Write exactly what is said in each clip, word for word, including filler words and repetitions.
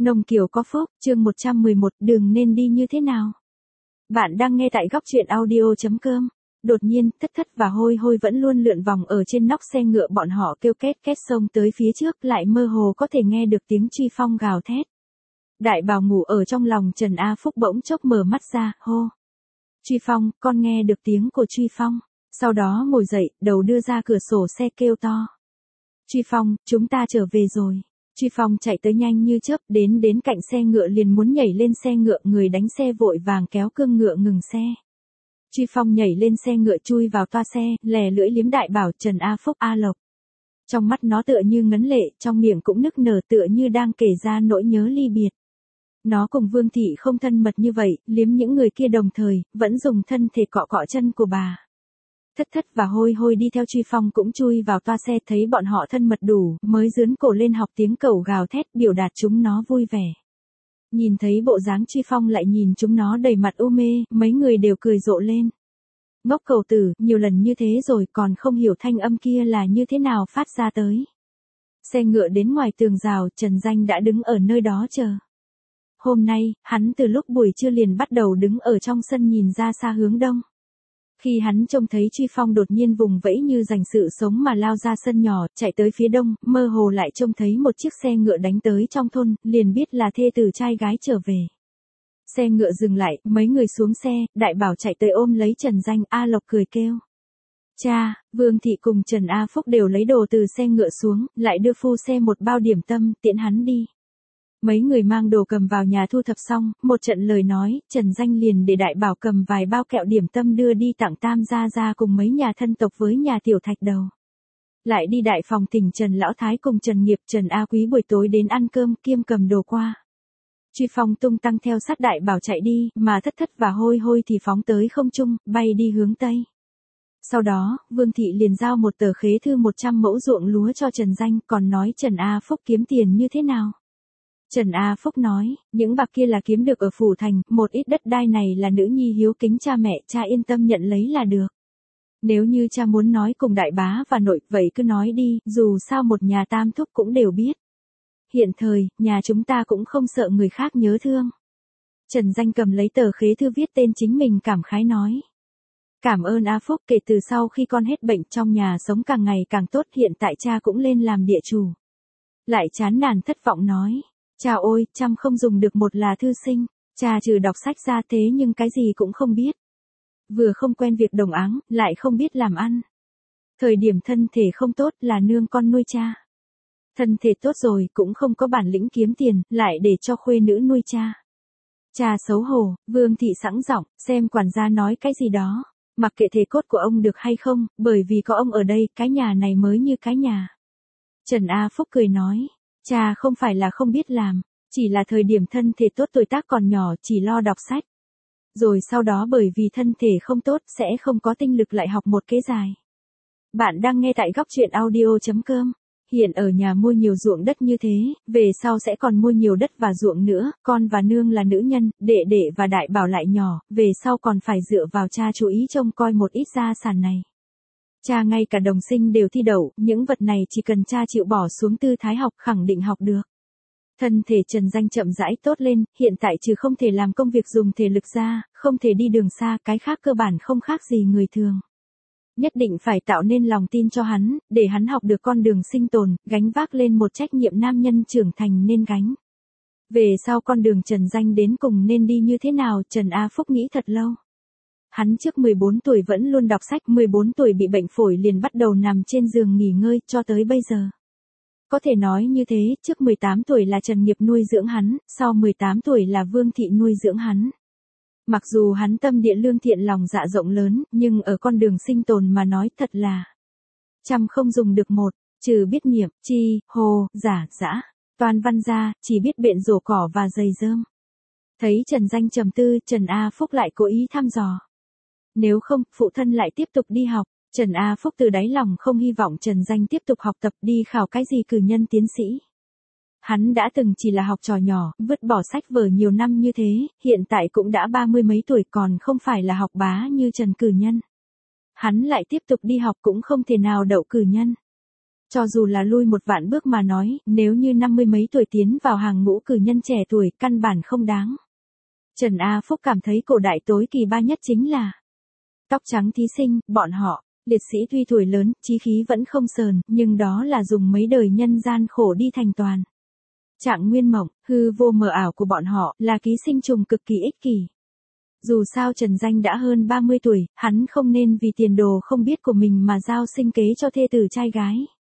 Nông Kiều có phúc, chương một trăm mười một, đường nên đi như thế nào? Bạn đang nghe tại góc truyện audio.com. Đột nhiên, Thất Thất và Hôi Hôi vẫn luôn lượn vòng ở trên nóc xe ngựa, bọn họ kêu két két xông tới phía trước, lại mơ hồ có thể nghe được tiếng Truy Phong gào thét. Đại Bảo ngủ ở trong lòng Trần A Phúc bỗng chốc mở mắt ra, hô. Truy Phong, con nghe được tiếng của Truy Phong. Sau đó ngồi dậy, đầu đưa ra cửa sổ xe kêu to. Truy Phong, chúng ta trở về rồi. Truy Phong chạy tới nhanh như chớp, đến đến cạnh xe ngựa liền muốn nhảy lên xe ngựa, người đánh xe vội vàng kéo cương ngựa ngừng xe. Truy Phong nhảy lên xe ngựa chui vào toa xe, lè lưỡi liếm Đại Bảo, Trần A Phúc, A Lộc. Trong mắt nó tựa như ngấn lệ, trong miệng cũng nức nở tựa như đang kể ra nỗi nhớ ly biệt. Nó cùng Vương Thị không thân mật như vậy, liếm những người kia đồng thời, vẫn dùng thân thể cọ cọ chân của bà. Thất Thất và Hôi Hôi đi theo Truy Phong cũng chui vào toa xe, thấy bọn họ thân mật đủ, mới giương cổ lên học tiếng cẩu gào thét biểu đạt chúng nó vui vẻ. Nhìn thấy bộ dáng Truy Phong lại nhìn chúng nó đầy mặt u mê, mấy người đều cười rộ lên. Ngốc cẩu tử, nhiều lần như thế rồi còn không hiểu thanh âm kia là như thế nào phát ra tới. Xe ngựa đến ngoài tường rào, Trần Danh đã đứng ở nơi đó chờ. Hôm nay, hắn từ lúc buổi trưa liền bắt đầu đứng ở trong sân nhìn ra xa hướng đông. Khi hắn trông thấy Truy Phong đột nhiên vùng vẫy như giành sự sống mà lao ra sân nhỏ, chạy tới phía đông, mơ hồ lại trông thấy một chiếc xe ngựa đánh tới trong thôn, liền biết là thê tử trai gái trở về. Xe ngựa dừng lại, mấy người xuống xe, Đại Bảo chạy tới ôm lấy Trần Danh, A Lộc cười kêu. Cha, Vương Thị cùng Trần A Phúc đều lấy đồ từ xe ngựa xuống, lại đưa phu xe một bao điểm tâm, tiễn hắn đi. Mấy người mang đồ cầm vào nhà thu thập xong, một trận lời nói, Trần Danh liền để Đại Bảo cầm vài bao kẹo điểm tâm đưa đi tặng Tam gia gia cùng mấy nhà thân tộc với nhà Tiểu Thạch Đầu. Lại đi đại phòng thỉnh Trần Lão Thái cùng Trần Nghiệp, Trần A Quý buổi tối đến ăn cơm, kiêm cầm đồ qua. Truy Phong tung tăng theo sát Đại Bảo chạy đi, mà Thất Thất và Hôi Hôi thì phóng tới không trung, bay đi hướng Tây. Sau đó, Vương Thị liền giao một tờ khế thư một trăm mẫu ruộng lúa cho Trần Danh, còn nói Trần A Phúc kiếm tiền như thế nào. Trần A Phúc nói, những bạc kia là kiếm được ở phủ thành, một ít đất đai này là nữ nhi hiếu kính cha mẹ, cha yên tâm nhận lấy là được. Nếu như cha muốn nói cùng đại bá và nội, vậy cứ nói đi, dù sao một nhà tam thúc cũng đều biết. Hiện thời, nhà chúng ta cũng không sợ người khác nhớ thương. Trần Danh cầm lấy tờ khế thư viết tên chính mình cảm khái nói. Cảm ơn A Phúc, kể từ sau khi con hết bệnh trong nhà sống càng ngày càng tốt, hiện tại cha cũng lên làm địa chủ. Lại chán nản thất vọng nói. Cha ôi, chăm không dùng được một là thư sinh, cha trừ đọc sách ra thế nhưng cái gì cũng không biết. Vừa không quen việc đồng áng, lại không biết làm ăn. Thời điểm thân thể không tốt là nương con nuôi cha. Thân thể tốt rồi cũng không có bản lĩnh kiếm tiền, lại để cho khuê nữ nuôi cha. Cha xấu hổ, Vương Thị sẵn giọng, xem quản gia nói cái gì đó. Mặc kệ thể cốt của ông được hay không, bởi vì có ông ở đây, cái nhà này mới như cái nhà. Trần A Phúc cười nói. Cha không phải là không biết làm, chỉ là thời điểm thân thể tốt tuổi tác còn nhỏ chỉ lo đọc sách. Rồi sau đó bởi vì thân thể không tốt sẽ không có tinh lực lại học một kế dài. Bạn đang nghe tại góc truyện audio.com. Hiện ở nhà mua nhiều ruộng đất như thế, về sau sẽ còn mua nhiều đất và ruộng nữa, con và nương là nữ nhân, đệ đệ và Đại Bảo lại nhỏ, về sau còn phải dựa vào cha chú ý trông coi một ít gia sản này. Cha ngay cả đồng sinh đều thi đậu, những vật này chỉ cần cha chịu bỏ xuống tư thái học khẳng định học được. Thân thể Trần Danh chậm rãi tốt lên, hiện tại trừ không thể làm công việc dùng thể lực ra, không thể đi đường xa, cái khác cơ bản không khác gì người thường. Nhất định phải tạo nên lòng tin cho hắn, để hắn học được con đường sinh tồn, gánh vác lên một trách nhiệm nam nhân trưởng thành nên gánh. Về sau con đường Trần Danh đến cùng nên đi như thế nào, Trần A Phúc nghĩ thật lâu. Hắn trước mười bốn tuổi vẫn luôn đọc sách, mười bốn tuổi bị bệnh phổi liền bắt đầu nằm trên giường nghỉ ngơi, cho tới bây giờ. Có thể nói như thế, trước mười tám tuổi là Trần Nghiệp nuôi dưỡng hắn, sau mười tám tuổi là Vương Thị nuôi dưỡng hắn. Mặc dù hắn tâm địa lương thiện lòng dạ rộng lớn, nhưng ở con đường sinh tồn mà nói thật là trăm không dùng được một, trừ biết niệm, chi, hồ, giả, dã, toàn văn ra, chỉ biết bện rổ cỏ và giày rơm. Thấy Trần Danh trầm tư, Trần A Phúc lại cố ý thăm dò. Nếu không, phụ thân lại tiếp tục đi học. Trần A Phúc từ đáy lòng không hy vọng Trần Danh tiếp tục học tập đi khảo cái gì cử nhân tiến sĩ. Hắn đã từng chỉ là học trò nhỏ, vứt bỏ sách vở nhiều năm như thế, hiện tại cũng đã ba mươi mấy tuổi còn không phải là học bá như Trần cử nhân. Hắn lại tiếp tục đi học cũng không thể nào đậu cử nhân. Cho dù là lui một vạn bước mà nói, nếu như năm mươi mấy tuổi tiến vào hàng ngũ cử nhân trẻ tuổi, căn bản không đáng. Trần A Phúc cảm thấy cổ đại tối kỳ ba nhất chính là tóc trắng thí sinh, bọn họ, liệt sĩ tuy tuổi lớn, chí khí vẫn không sờn, nhưng đó là dùng mấy đời nhân gian khổ đi thành toàn. Trạng nguyên mộng, hư vô mờ ảo của bọn họ, là ký sinh trùng cực kỳ ích kỷ. Dù sao Trần Danh đã hơn ba mươi tuổi, hắn không nên vì tiền đồ không biết của mình mà giao sinh kế cho thê tử trai gái.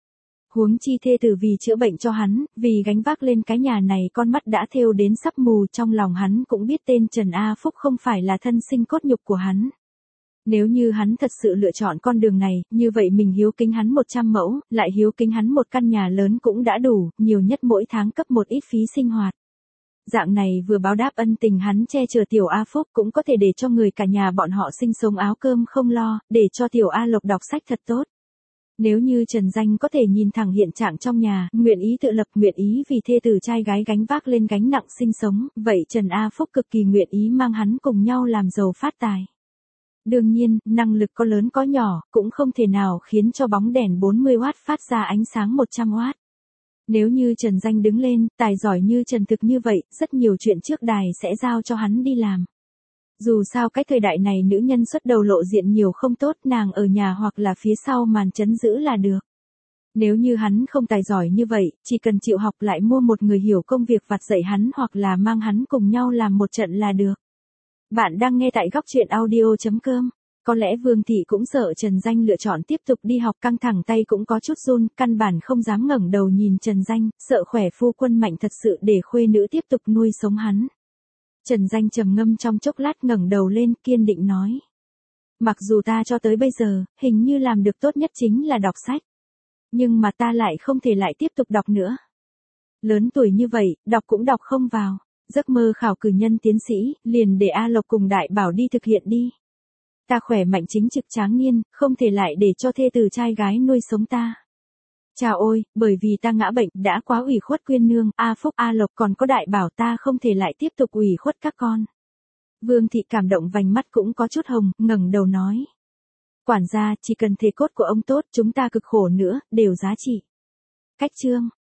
Huống chi thê tử vì chữa bệnh cho hắn, vì gánh vác lên cái nhà này con mắt đã thêu đến sắp mù, trong lòng hắn cũng biết tên Trần A Phúc không phải là thân sinh cốt nhục của hắn. Nếu như hắn thật sự lựa chọn con đường này, như vậy mình hiếu kính hắn một trăm mẫu, lại hiếu kính hắn một căn nhà lớn cũng đã đủ, nhiều nhất mỗi tháng cấp một ít phí sinh hoạt. Dạng này vừa báo đáp ân tình hắn che chở tiểu A Phúc, cũng có thể để cho người cả nhà bọn họ sinh sống áo cơm không lo, để cho tiểu A Lộc đọc sách thật tốt. Nếu như Trần Danh có thể nhìn thẳng hiện trạng trong nhà, nguyện ý tự lập, nguyện ý vì thê tử trai gái gánh vác lên gánh nặng sinh sống, vậy Trần A Phúc cực kỳ nguyện ý mang hắn cùng nhau làm giàu phát tài. Đương nhiên, năng lực có lớn có nhỏ, cũng không thể nào khiến cho bóng đèn bốn mươi oát phát ra ánh sáng một trăm oát. Nếu như Trần Danh đứng lên, tài giỏi như Trần Thực như vậy, rất nhiều chuyện trước đài sẽ giao cho hắn đi làm. Dù sao cái thời đại này nữ nhân xuất đầu lộ diện nhiều không tốt, nàng ở nhà hoặc là phía sau màn trấn giữ là được. Nếu như hắn không tài giỏi như vậy, chỉ cần chịu học lại mua một người hiểu công việc vặt dạy hắn hoặc là mang hắn cùng nhau làm một trận là được. Bạn đang nghe tại góc truyện audio chấm com. Có lẽ Vương Thị cũng sợ Trần Danh lựa chọn tiếp tục đi học, căng thẳng tay cũng có chút run, căn bản không dám ngẩng đầu nhìn Trần Danh, sợ khỏe phu quân mạnh thật sự để khuê nữ tiếp tục nuôi sống hắn. Trần Danh trầm ngâm trong chốc lát ngẩng đầu lên, kiên định nói. Mặc dù ta cho tới bây giờ, hình như làm được tốt nhất chính là đọc sách. Nhưng mà ta lại không thể lại tiếp tục đọc nữa. Lớn tuổi như vậy, đọc cũng đọc không vào. Giấc mơ khảo cử nhân tiến sĩ, liền để A Lộc cùng Đại Bảo đi thực hiện đi. Ta khỏe mạnh chính trực tráng niên, không thể lại để cho thê tử trai gái nuôi sống ta. Chào ôi, bởi vì ta ngã bệnh, đã quá ủy khuất Quyên nương, A Phúc, A Lộc còn có Đại Bảo, ta không thể lại tiếp tục ủy khuất các con. Vương Thị cảm động vành mắt cũng có chút hồng, ngẩng đầu nói. Quản gia, chỉ cần thể cốt của ông tốt, chúng ta cực khổ nữa, đều giá trị. Cách chương.